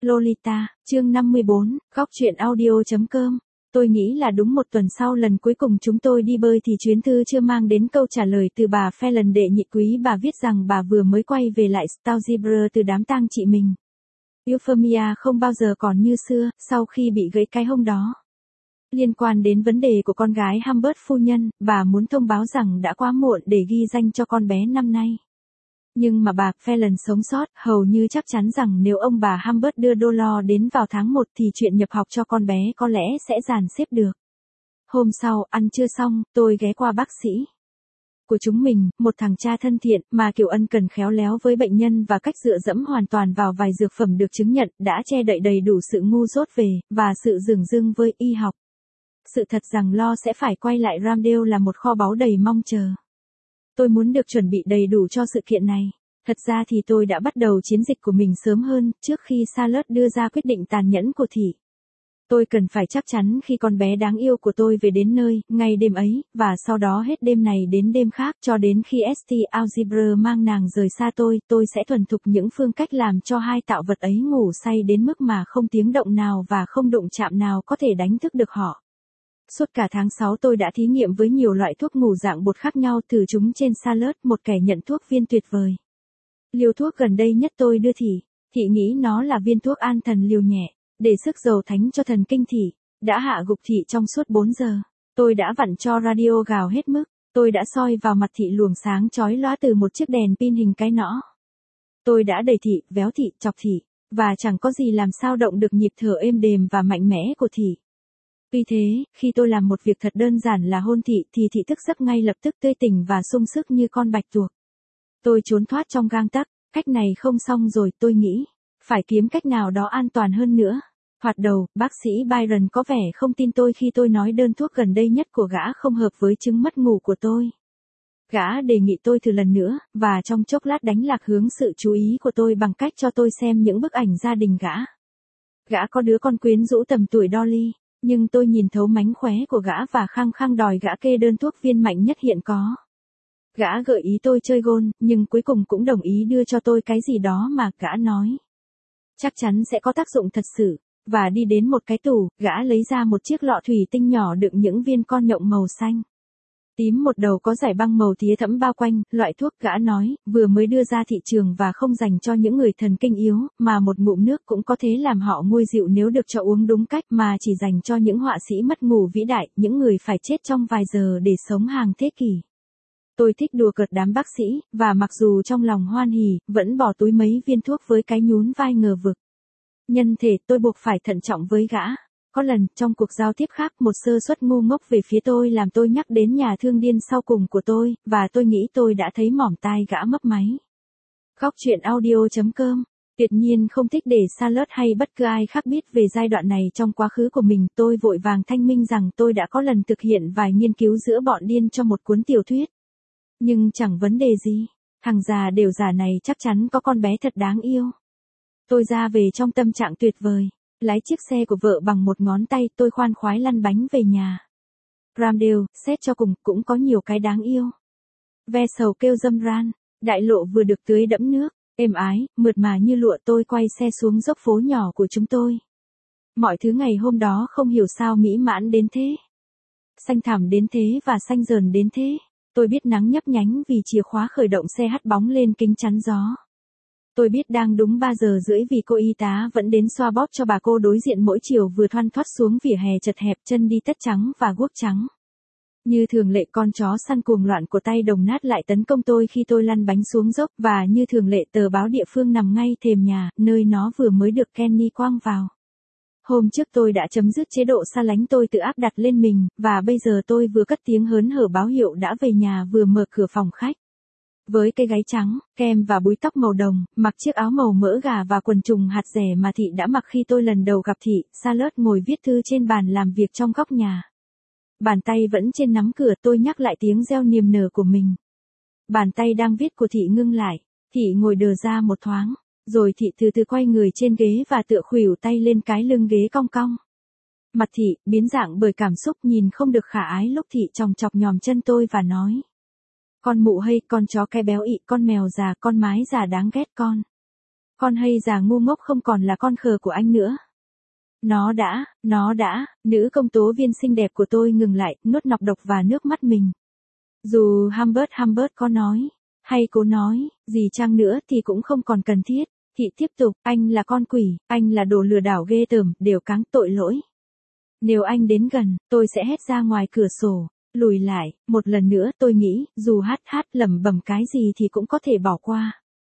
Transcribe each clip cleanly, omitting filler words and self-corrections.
Lolita, chương 54, góc truyện audio.com. Tôi nghĩ là đúng một tuần sau lần cuối cùng chúng tôi đi bơi thì chuyến thư chưa mang đến câu trả lời từ bà Phelan đệ nhị quý. Bà viết rằng bà vừa mới quay về lại Stoudzebro từ đám tang chị mình. Euphemia không bao giờ còn như xưa, sau khi bị gãy cái hông đó. Liên quan đến vấn đề của con gái Humbert phu nhân, bà muốn thông báo rằng đã quá muộn để ghi danh cho con bé năm nay. Nhưng mà bà Phelan sống sót, hầu như chắc chắn rằng nếu ông bà Humbert đưa đô lo đến vào tháng 1 thì chuyện nhập học cho con bé có lẽ sẽ dàn xếp được. Hôm sau, ăn trưa xong, tôi ghé qua bác sĩ của chúng mình, một thằng cha thân thiện, mà kiểu ân cần khéo léo với bệnh nhân và cách dựa dẫm hoàn toàn vào vài dược phẩm được chứng nhận, đã che đậy đầy đủ sự ngu dốt về, và sự dửng dưng với y học. Sự thật rằng Lo sẽ phải quay lại Ramdale là một kho báu đầy mong chờ. Tôi muốn được chuẩn bị đầy đủ cho sự kiện này. Thật ra thì tôi đã bắt đầu chiến dịch của mình sớm hơn, trước khi Charlotte đưa ra quyết định tàn nhẫn của thị. Tôi cần phải chắc chắn khi con bé đáng yêu của tôi về đến nơi, ngay đêm ấy, và sau đó hết đêm này đến đêm khác, cho đến khi Stoudzebro mang nàng rời xa tôi sẽ thuần thục những phương cách làm cho hai tạo vật ấy ngủ say đến mức mà không tiếng động nào và không đụng chạm nào có thể đánh thức được họ. Suốt cả tháng 6 tôi đã thí nghiệm với nhiều loại thuốc ngủ dạng bột khác nhau, thử chúng trên Charlotte, một kẻ nhận thuốc viên tuyệt vời. Liều thuốc gần đây nhất tôi đưa thị nghĩ nó là viên thuốc an thần liều nhẹ, để sức dầu thánh cho thần kinh thị, đã hạ gục thị trong suốt 4 giờ. Tôi đã vặn cho radio gào hết mức, tôi đã soi vào mặt thị luồng sáng chói lóa từ một chiếc đèn pin hình cái nõ. Tôi đã đẩy thị, véo thị, chọc thị, và chẳng có gì làm sao động được nhịp thở êm đềm và mạnh mẽ của thị. Vì thế, khi tôi làm một việc thật đơn giản là hôn thị thì thị thức giấc ngay lập tức tươi tỉnh và sung sức như con bạch tuộc. Tôi trốn thoát trong gang tắc, cách này không xong rồi, tôi nghĩ. Phải kiếm cách nào đó an toàn hơn nữa. Thoạt đầu, bác sĩ Byron có vẻ không tin tôi khi tôi nói đơn thuốc gần đây nhất của gã không hợp với chứng mất ngủ của tôi. Gã đề nghị tôi thử lần nữa, và trong chốc lát đánh lạc hướng sự chú ý của tôi bằng cách cho tôi xem những bức ảnh gia đình gã. Gã có đứa con quyến rũ tầm tuổi Dolly. Nhưng tôi nhìn thấu mánh khóe của gã và khăng khăng đòi gã kê đơn thuốc viên mạnh nhất hiện có. Gã gợi ý tôi chơi gôn, nhưng cuối cùng cũng đồng ý đưa cho tôi cái gì đó mà gã nói chắc chắn sẽ có tác dụng thật sự, và đi đến một cái tủ, gã lấy ra một chiếc lọ thủy tinh nhỏ đựng những viên con nhộng màu xanh tím một đầu có dải băng màu tía thẫm bao quanh. Loại thuốc, gã nói, vừa mới đưa ra thị trường và không dành cho những người thần kinh yếu, mà một ngụm nước cũng có thể làm họ nguôi dịu nếu được cho uống đúng cách, mà chỉ dành cho những họa sĩ mất ngủ vĩ đại, những người phải chết trong vài giờ để sống hàng thế kỷ. Tôi thích đùa cợt đám bác sĩ, và mặc dù trong lòng hoan hỉ, vẫn bỏ túi mấy viên thuốc với cái nhún vai ngờ vực. Nhân thể, tôi buộc phải thận trọng với gã. Có lần, trong cuộc giao tiếp khác, một sơ suất ngu ngốc về phía tôi làm tôi nhắc đến nhà thương điên sau cùng của tôi, và tôi nghĩ tôi đã thấy mỏm tai gã mấp máy. Góc truyện audio.com. Tuyệt nhiên không thích để Charlotte hay bất cứ ai khác biết về giai đoạn này trong quá khứ của mình. Tôi vội vàng thanh minh rằng tôi đã có lần thực hiện vài nghiên cứu giữa bọn điên cho một cuốn tiểu thuyết. Nhưng chẳng vấn đề gì. Thằng già đều già này chắc chắn có con bé thật đáng yêu. Tôi ra về trong tâm trạng tuyệt vời. Lái chiếc xe của vợ bằng một ngón tay, tôi khoan khoái lăn bánh về nhà. Ramdale, xét cho cùng, cũng có nhiều cái đáng yêu. Ve sầu kêu râm ran, đại lộ vừa được tưới đẫm nước, êm ái, mượt mà như lụa. Tôi quay xe xuống dốc phố nhỏ của chúng tôi. Mọi thứ ngày hôm đó không hiểu sao mỹ mãn đến thế. Xanh thẳm đến thế và xanh rờn đến thế. Tôi biết nắng nhấp nhánh vì chìa khóa khởi động xe hắt bóng lên kính chắn gió. Tôi biết đang đúng 3 giờ rưỡi vì cô y tá vẫn đến xoa bóp cho bà cô đối diện mỗi chiều vừa thoăn thoắt xuống vỉa hè chật hẹp, chân đi tất trắng và guốc trắng. Như thường lệ, con chó săn cuồng loạn của tay đồng nát lại tấn công tôi khi tôi lăn bánh xuống dốc, và như thường lệ tờ báo địa phương nằm ngay thềm nhà, nơi nó vừa mới được Kenny quăng vào. Hôm trước tôi đã chấm dứt chế độ xa lánh tôi tự áp đặt lên mình, và bây giờ tôi vừa cất tiếng hớn hở báo hiệu đã về nhà vừa mở cửa phòng khách. Với cây gáy trắng, kem và búi tóc màu đồng, mặc chiếc áo màu mỡ gà và quần trùng hạt rẻ mà thị đã mặc khi tôi lần đầu gặp thị, Charlotte ngồi viết thư trên bàn làm việc trong góc nhà. Bàn tay vẫn trên nắm cửa, tôi nhắc lại tiếng reo niềm nở của mình. Bàn tay đang viết của thị ngưng lại, thị ngồi đờ ra một thoáng, rồi thị từ từ quay người trên ghế và tựa khuỷu tay lên cái lưng ghế cong cong. Mặt thị, biến dạng bởi cảm xúc, nhìn không được khả ái lúc thị chòng chọc nhòm chân tôi và nói. Con mụ hay, con chó cái béo ị, con mèo già, con mái già đáng ghét con. Con hay già ngu ngốc không còn là con khờ của anh nữa. Nó đã, nữ công tố viên xinh đẹp của tôi ngừng lại, nuốt nọc độc và nước mắt mình. Dù Humbert có nói, hay cố nói, gì chăng nữa thì cũng không còn cần thiết. Thị tiếp tục, anh là con quỷ, anh là đồ lừa đảo ghê tởm, đều cáng tội lỗi. Nếu anh đến gần, tôi sẽ hét ra ngoài cửa sổ. Lùi lại, một lần nữa tôi nghĩ, dù hát lẩm bẩm cái gì thì cũng có thể bỏ qua.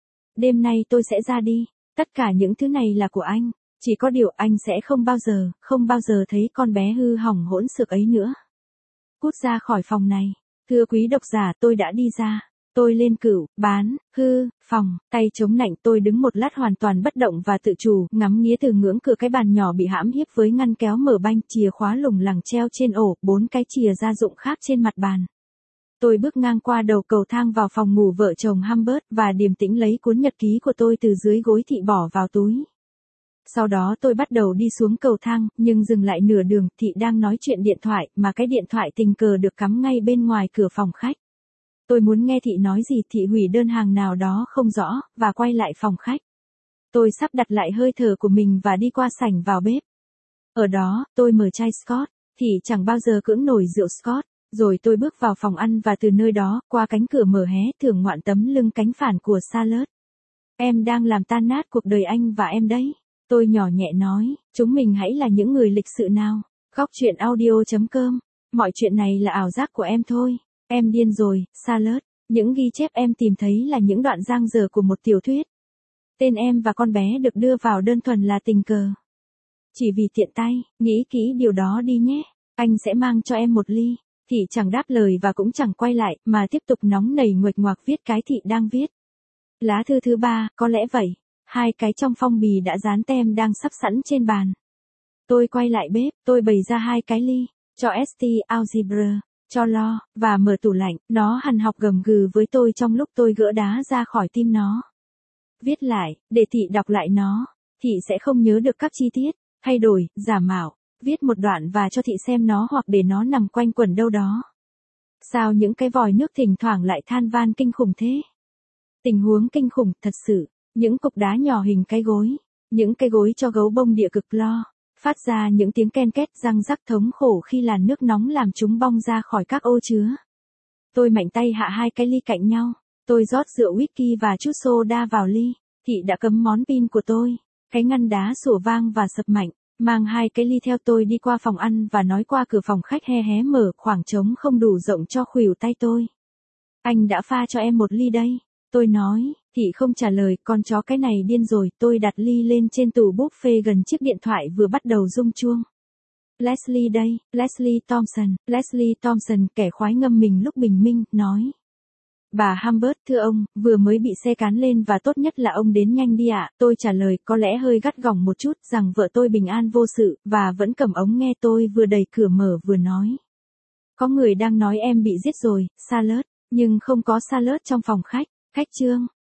Đêm nay tôi sẽ ra đi, tất cả những thứ này là của anh. Chỉ có điều anh sẽ không bao giờ thấy con bé hư hỏng hỗn xược ấy nữa. Cút ra khỏi phòng này. Thưa quý độc giả, tôi đã đi ra. Tôi lên cửu, bán, phòng, tay chống nạnh tôi đứng một lát hoàn toàn bất động và tự chủ, ngắm nghía từ ngưỡng cửa cái bàn nhỏ bị hãm hiếp với ngăn kéo mở banh, chìa khóa lủng lẳng treo trên ổ, 4 cái chìa gia dụng khác trên mặt bàn. Tôi bước ngang qua đầu cầu thang vào phòng ngủ vợ chồng Humbert và điềm tĩnh lấy cuốn nhật ký của tôi từ dưới gối Thị bỏ vào túi. Sau đó tôi bắt đầu đi xuống cầu thang, nhưng dừng lại nửa đường, Thị đang nói chuyện điện thoại, mà cái điện thoại tình cờ được cắm ngay bên ngoài cửa phòng khách. Tôi muốn nghe Thị nói gì, Thị hủy đơn hàng nào đó không rõ, và quay lại phòng khách. Tôi sắp đặt lại hơi thở của mình và đi qua sảnh vào bếp. Ở đó, tôi mở chai Scotch, Thị chẳng bao giờ cưỡng nổi rượu Scotch. Rồi tôi bước vào phòng ăn và từ nơi đó, qua cánh cửa mở hé, thưởng ngoạn tấm lưng cánh phản của Charlotte. Em đang làm tan nát cuộc đời anh và em đấy. Tôi nhỏ nhẹ nói, chúng mình hãy là những người lịch sự nào. Góc truyện audio.com. Mọi chuyện này là ảo giác của em thôi. Em điên rồi, Charlotte. Những ghi chép em tìm thấy là những đoạn dang dở của một tiểu thuyết. Tên em và con bé được đưa vào đơn thuần là tình cờ. Chỉ vì tiện tay, nghĩ kỹ điều đó đi nhé. Anh sẽ mang cho em một ly. Thị chẳng đáp lời và cũng chẳng quay lại, mà tiếp tục nóng nảy nguệch ngoạc viết cái Thị đang viết. Lá thư thứ 3, có lẽ vậy. 2 cái trong phong bì đã dán tem đang sắp sẵn trên bàn. Tôi quay lại bếp, tôi bày ra 2 cái ly, cho ST Algebra, cho Lo, và mở tủ lạnh, nó hằn học gầm gừ với tôi trong lúc tôi gỡ đá ra khỏi tim nó. Viết lại, để Thị đọc lại nó. Thị sẽ không nhớ được các chi tiết, thay đổi, giả mạo. Viết một đoạn và cho Thị xem nó hoặc để nó nằm quanh quẩn đâu đó. Sao những cái vòi nước thỉnh thoảng lại than van kinh khủng thế? Tình huống kinh khủng, thật sự. Những cục đá nhỏ hình cái gối. Những cái gối cho gấu bông địa cực Lo. Phát ra những tiếng ken két răng rắc thống khổ khi làn nước nóng làm chúng bong ra khỏi các ô chứa. Tôi mạnh tay hạ 2 cái ly cạnh nhau. Tôi rót rượu whisky và chút soda vào ly. Thị đã cấm món pin của tôi. Cái ngăn đá sủa vang và sập mạnh. Mang 2 cái ly theo tôi đi qua phòng ăn và nói qua cửa phòng khách hé mở, khoảng trống không đủ rộng cho khuỷu tay tôi. Anh đã pha cho em một ly đây. Tôi nói, Thị không trả lời, con chó cái này điên rồi. Tôi đặt ly lên trên tủ buffet gần chiếc điện thoại vừa bắt đầu rung chuông. Leslie đây, Leslie Thompson, kẻ khoái ngâm mình lúc bình minh, nói. Bà Humbert, thưa ông, vừa mới bị xe cán lên và tốt nhất là ông đến nhanh đi ạ. Tôi trả lời, có lẽ hơi gắt gỏng một chút, rằng vợ tôi bình an vô sự, và vẫn cầm ống nghe. Tôi vừa đẩy cửa mở vừa nói. Có người đang nói em bị giết rồi, Charlotte, nhưng không có Charlotte trong phòng khách. Khách trương,